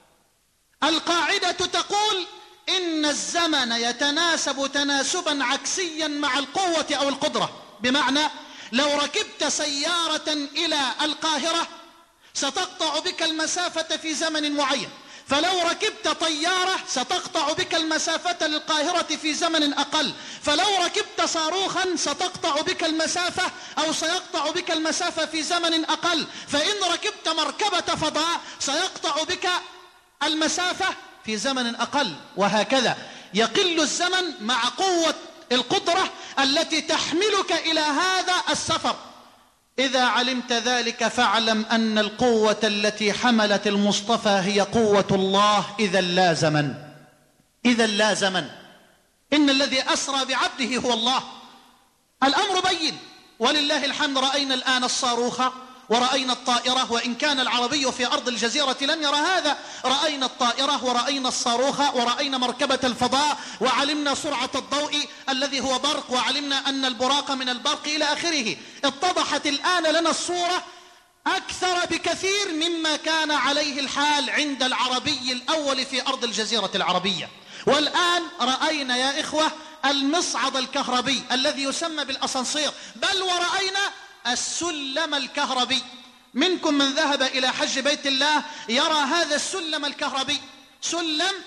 القاعدة تقول إن الزمن يتناسب تناسبا عكسيا مع القوة أو القدرة، بمعنى لو ركبت سيارة إلى القاهرة ستقطع بك المسافة في زمن معين، فلو ركبت طيارة ستقطع بك المسافة للقاهرة في زمن أقل، فلو ركبت صاروخا ستقطع بك المسافة أو سيقطع بك المسافة في زمن أقل، فإن ركبت مركبة فضاء سيقطع بك المسافة في زمن أقل، وهكذا يقل الزمن مع قوة القدرة التي تحملك إلى هذا السفر. إذا علمت ذلك فاعلم أن القوة التي حملت المصطفى هي قوة الله، إذا لا زمن، إذا لا زمن. إن الذي أسرى بعبده هو الله. الأمر بين ولله الحمد. رأينا الآن الصاروخ ورأينا الطائرة، وإن كان العربي في أرض الجزيرة لم يرى هذا. رأينا الطائرة ورأينا الصاروخ ورأينا مركبة الفضاء، وعلمنا سرعة الضوء الذي هو برق، وعلمنا أن البراق من البرق إلى آخره. اتضحت الآن لنا الصورة أكثر بكثير مما كان عليه الحال عند العربي الأول في أرض الجزيرة العربية. والآن رأينا يا إخوة المصعد الكهربي الذي يسمى بالأسانسير، بل ورأينا السلم الكهربي. منكم من ذهب إلى حج بيت الله يرى هذا السلم الكهربي، سلم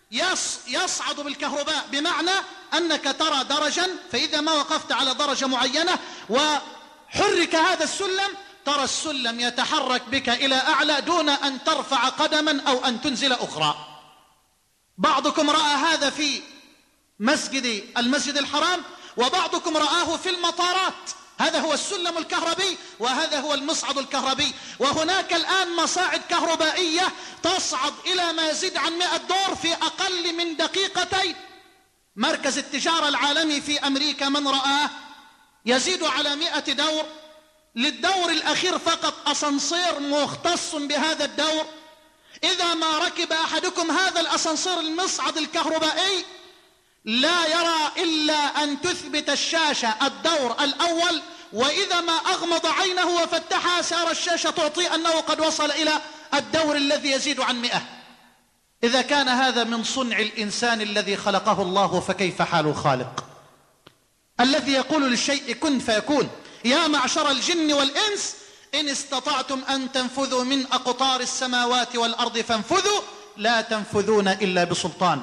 يصعد بالكهرباء، بمعنى أنك ترى درجا، فإذا ما وقفت على درجة معينة وحرك هذا السلم ترى السلم يتحرك بك إلى أعلى دون أن ترفع قدما أو أن تنزل أخرى. بعضكم رأى هذا في مسجد المسجد الحرام، وبعضكم رآه في المطارات. هذا هو السلم الكهربي، وهذا هو المصعد الكهربي. وهناك الآن مصاعد كهربائية تصعد إلى ما يزيد عن مئة دور في أقل من دقيقتين. مركز التجارة العالمي في أمريكا من رآه يزيد على مئة دور، للدور الأخير فقط أسانسير مختص بهذا الدور. إذا ما ركب أحدكم هذا الأسانسير المصعد الكهربائي لا يرى إلا أن تثبت الشاشة الدور الأول، وإذا ما أغمض عينه وفتحها سار الشاشة تعطي أنه قد وصل إلى الدور الذي يزيد عن مئة. إذا كان هذا من صنع الإنسان الذي خلقه الله، فكيف حال الخالق الذي يقول للشيء كن فيكون؟ يا معشر الجن والإنس إن استطعتم أن تنفذوا من أقطار السماوات والأرض فانفذوا لا تنفذون إلا بسلطان.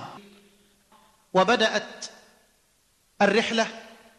وبدأت الرحلة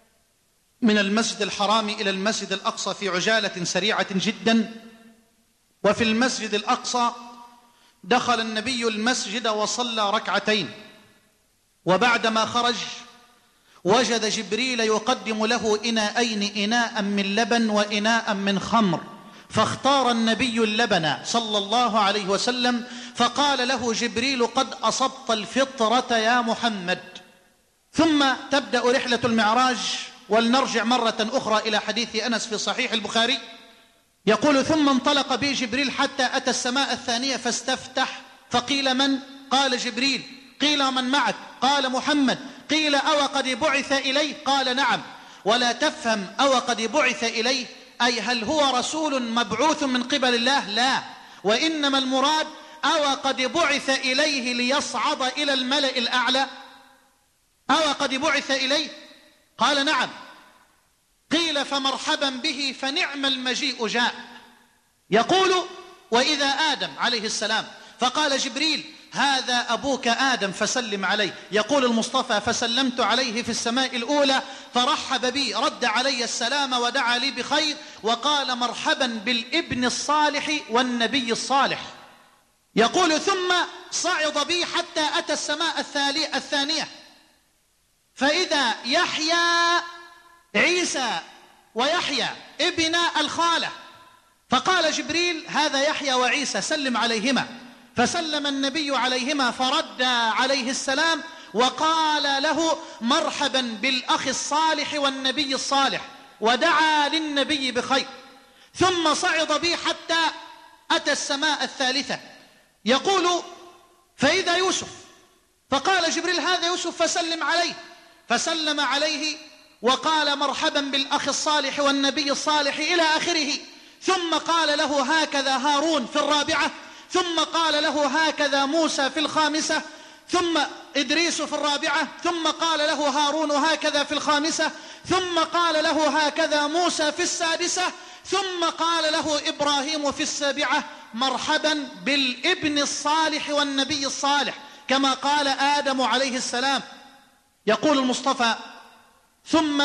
من المسجد الحرام إلى المسجد الأقصى في عجالة سريعة جدا. وفي المسجد الأقصى دخل النبي المسجد وصلى ركعتين، وبعدما خرج وجد جبريل يقدم له إناءين، إناء من لبن وإناء من خمر، فاختار النبي اللبن صلى الله عليه وسلم، فقال له جبريل قد أصبت الفطرة يا محمد. ثم تبدأ رحلة المعراج. ولنرجع مرة أخرى إلى حديث أنس في صحيح البخاري، يقول ثم انطلق بي جبريل حتى أتى السماء الثانية فاستفتح، فقيل من؟ قال جبريل. قيل من معك؟ قال محمد. قيل أو قد بعث إليه؟ قال نعم. ولا تفهم أو قد بعث إليه أي هل هو رسول مبعوث من قبل الله؟ لا، وإنما المراد أو قد بعث إليه ليصعد إلى الملأ الأعلى. أو قد بعث إليه؟ قال نعم. قيل فمرحبا به فنعم المجيء جاء. يقول وإذا آدم عليه السلام، فقال جبريل هذا أبوك آدم فسلم عليه. يقول المصطفى فسلمت عليه في السماء الأولى فرحب بي، رد علي السلام ودعا لي بخير، وقال مرحبا بالابن الصالح والنبي الصالح. يقول ثم صعد بي حتى أتى السماء الثانية، فإذا يحيى عيسى ويحيى ابن الخالة، فقال جبريل هذا يحيى وعيسى سلم عليهما، فسلم النبي عليهما فرد عليه السلام وقال له مرحبا بالأخ الصالح والنبي الصالح، ودعا للنبي بخير. ثم صعد بي حتى أتى السماء الثالثة. يقول فإذا يوسف، فقال جبريل هذا يوسف فسلم عليه، فسلم عليه وقال مرحبا بالأخ الصالح والنبي الصالح إلى آخره. ثم قال له هكذا هارون في الرابعة، ثم قال له هكذا موسى في الخامسة، ثم إدريس في الرابعة، ثم قال له هارون هكذا في الخامسة، ثم قال له هكذا موسى في السادسة، ثم قال له إبراهيم في السابعة مرحبا بالابن الصالح والنبي الصالح، كما قال آدم عليه السلام. يقول المصطفى ثم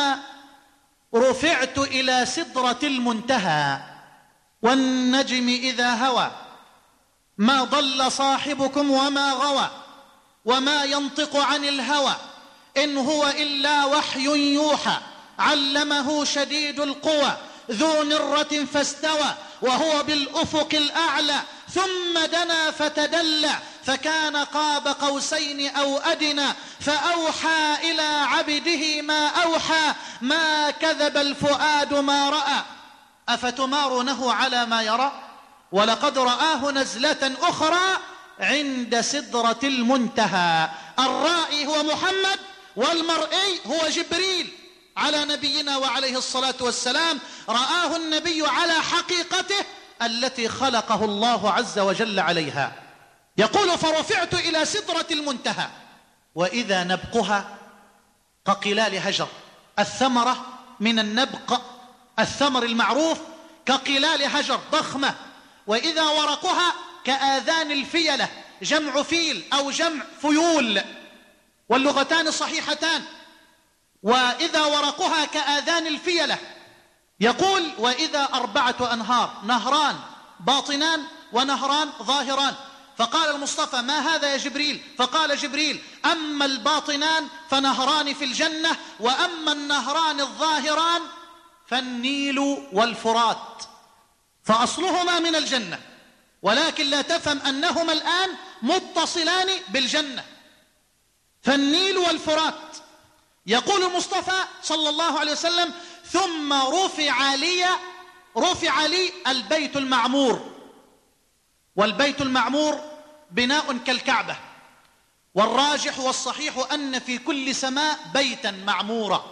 رفعت إلى سدرة المنتهى والنجم إذا هوى ما ضل صاحبكم وما غوى وما ينطق عن الهوى إن هو إلا وحي يوحى علمه شديد القوى ذو مرة فاستوى وهو بالأفق الأعلى ثم دنا فتدلى فكان قاب قوسين أو أدنى فأوحى إلى عبده ما أوحى ما كذب الفؤاد ما رأى أفتمارونه على ما يرى ولقد رآه نزلة أخرى عند سدرة المنتهى. الرائي هو محمد والمرئي هو جبريل على نبينا وعليه الصلاة والسلام. رآه النبي على حقيقته التي خلقه الله عز وجل عليها. يقول فرفعت إلى سدرة المنتهى وإذا نبقها كقلال هجر. الثمرة من النبق الثمر المعروف كقلال هجر ضخمة، وإذا ورقها كآذان الفيلة جمع فيل أو جمع فيول، واللغتان صحيحتان. وإذا ورقها كآذان الفيلة. يقول وإذا أربعة أنهار، نهران باطنان ونهران ظاهران. فقال المصطفى ما هذا يا جبريل؟ فقال جبريل أما الباطنان فنهران في الجنة، وأما النهران الظاهران فالنيل والفرات، فأصلهما من الجنة، ولكن لا تفهم أنهما الآن متصلان بالجنة، فالنيل والفرات. يقول المصطفى صلى الله عليه وسلم ثم رفع لي رفع لي البيت المعمور. والبيت المعمور بناء كالكعبة، والراجح والصحيح أن في كل سماء بيتا معمورا،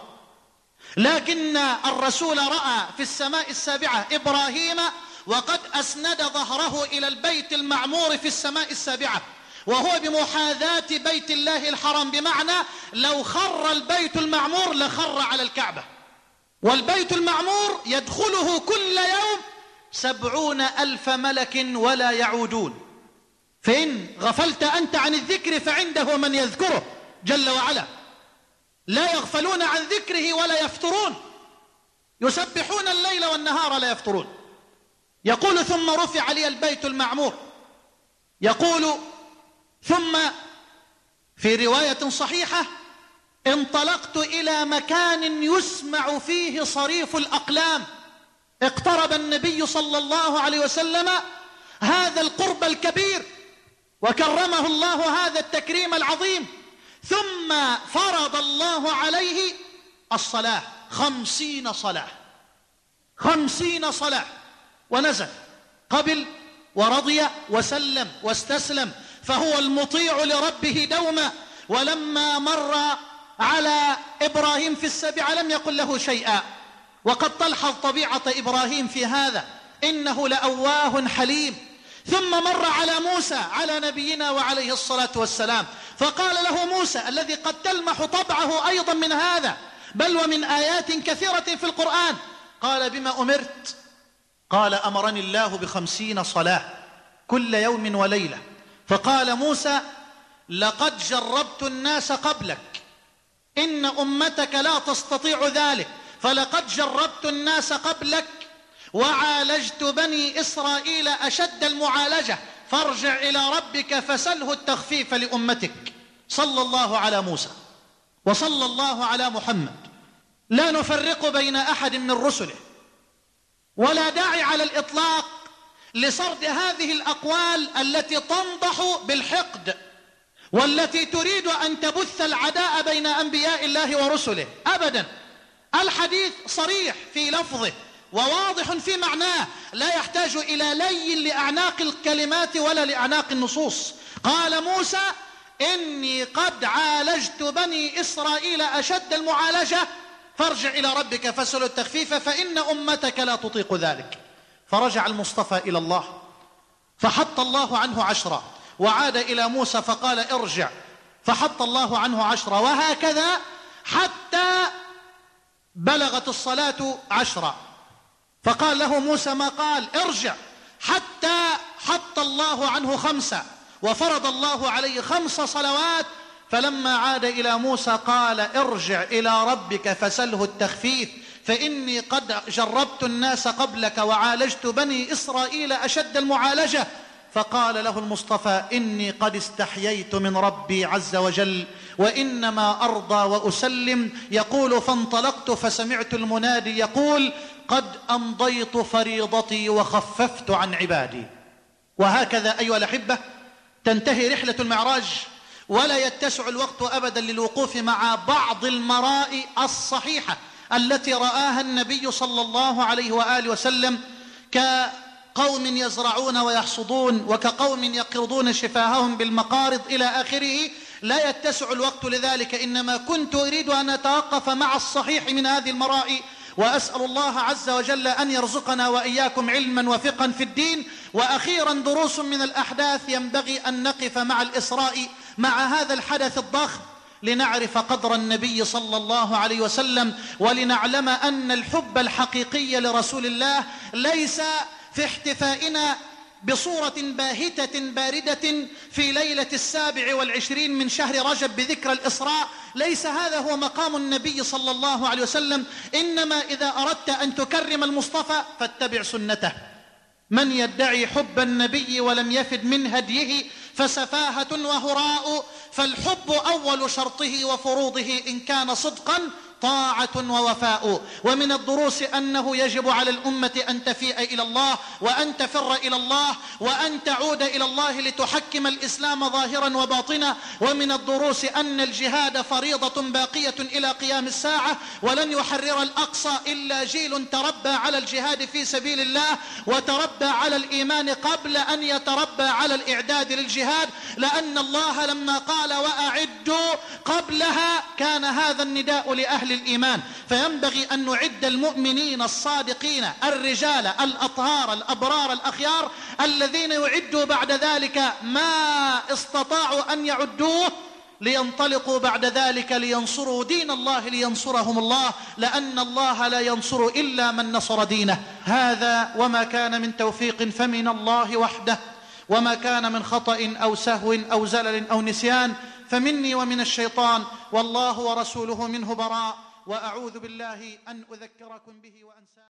لكن الرسول رأى في السماء السابعة إبراهيم وقد أسند ظهره إلى البيت المعمور في السماء السابعة، وهو بمحاذاة بيت الله الحرام، بمعنى لو خر البيت المعمور لخر على الكعبة. والبيت المعمور يدخله كل يوم سبعون ألف ملك ولا يعودون، فإن غفلت أنت عن الذكر فعنده من يذكره جل وعلا، لا يغفلون عن ذكره ولا يفترون، يسبحون الليل والنهار لا يفترون. يقول ثم رفع لي البيت المعمور. يقول ثم في رواية صحيحة انطلقت إلى مكان يسمع فيه صريف الأقلام. اقترب النبي صلى الله عليه وسلم هذا القرب الكبير، وكرمه الله هذا التكريم العظيم، ثم فرض الله عليه الصلاة، خمسين صلاة خمسين صلاة، ونزل قبل ورضي وسلم واستسلم، فهو المطيع لربه دوما. ولما مر على إبراهيم في السابعة لم يقل له شيئا، وقد تلحظ طبيعة إبراهيم في هذا، إنه لأواه حليم. ثم مر على موسى على نبينا وعليه الصلاة والسلام، فقال له موسى الذي قد تلمح طبعه أيضا من هذا، بل ومن آيات كثيرة في القرآن، قال بما أمرت؟ قال أمرني الله بخمسين صلاة كل يوم وليلة. فقال موسى لقد جربت الناس قبلك، إن أمتك لا تستطيع ذلك، فلقد جربت الناس قبلك وعالجت بني إسرائيل أشد المعالجة، فارجع إلى ربك فسله التخفيف لأمتك. صلى الله على موسى وصلى الله على محمد، لا نفرق بين أحد من رسله، ولا داعي على الإطلاق لسرد هذه الأقوال التي تنضح بالحقد والتي تريد أن تبث العداء بين أنبياء الله ورسله. أبدا، الحديث صريح في لفظه وواضح في معناه، لا يحتاج إلى لي لأعناق الكلمات ولا لأعناق النصوص. قال موسى إني قد عالجت بني إسرائيل أشد المعالجة، فارجع إلى ربك فاسأله التخفيف فإن أمتك لا تطيق ذلك. فرجع المصطفى إلى الله فحط الله عنه عشرة، وعاد إلى موسى فقال ارجع فحط الله عنه عشرة، وهكذا حتى بلغت الصلاة عشرة. فقال له موسى ما قال؟ ارجع، حتى حط الله عنه خمسة، وفرض الله عليه خمس صلوات. فلما عاد إلى موسى قال ارجع إلى ربك فسله التخفيف، فإني قد جربت الناس قبلك وعالجت بني إسرائيل أشد المعالجة. فقال له المصطفى إني قد استحييت من ربي عز وجل، وإنما أرضى وأسلم. يقول فانطلقت فسمعت المنادي يقول قد أمضيت فريضتي وخففت عن عبادي. وهكذا أيها الأحبة تنتهي رحلة المعراج، ولا يتسع الوقت أبدا للوقوف مع بعض المرائي الصحيحة التي رآها النبي صلى الله عليه وآله وسلم، كقوم يزرعون ويحصدون، وكقوم يقرضون شفاههم بالمقارض إلى آخره. لا يتسع الوقت لذلك، إنما كنت أريد أن أتوقف مع الصحيح من هذه المرائي، وأسأل الله عز وجل أن يرزقنا وإياكم علما وفقا في الدين. وأخيرا دروس من الأحداث ينبغي أن نقف مع الإسراء، مع هذا الحدث الضخم، لنعرف قدر النبي صلى الله عليه وسلم، ولنعلم أن الحب الحقيقي لرسول الله ليس في احتفائنا بصورة باهتة باردة في ليلة السابع والعشرين من شهر رجب بذكرى الإسراء، ليس هذا هو مقام النبي صلى الله عليه وسلم. إنما إذا أردت أن تكرم المصطفى فاتبع سنته. من يدعي حب النبي ولم يفد من هديه فسفاهة وهراء، فالحب أول شرطه وفروضه إن كان صدقا طاعة ووفاء. ومن الدروس أنه يجب على الأمة أن تفيء إلى الله وأن تفر إلى الله وأن تعود إلى الله لتحكم الإسلام ظاهرا وباطنا. ومن الدروس أن الجهاد فريضة باقية إلى قيام الساعة، ولن يحرر الأقصى إلا جيل تربى على الجهاد في سبيل الله وتربى على الإيمان قبل أن يتربى على الإعداد للجهاد، لأن الله لما قال وأعدوا قبلها كان هذا النداء لأهل الإيمان. فينبغي أن نعد المؤمنين الصادقين الرجال الأطهار الأبرار الأخيار الذين يعدوا بعد ذلك ما استطاعوا أن يعدوه لينطلقوا بعد ذلك لينصروا دين الله، لينصرهم الله، لأن الله لا ينصر إلا من نصر دينه. هذا وما كان من توفيق فمن الله وحده، وما كان من خطأ أو سهو أو زلل أو نسيان فمني ومن الشيطان، والله ورسوله منه براء. وأعوذ بالله أن أذكركم به وأنساه.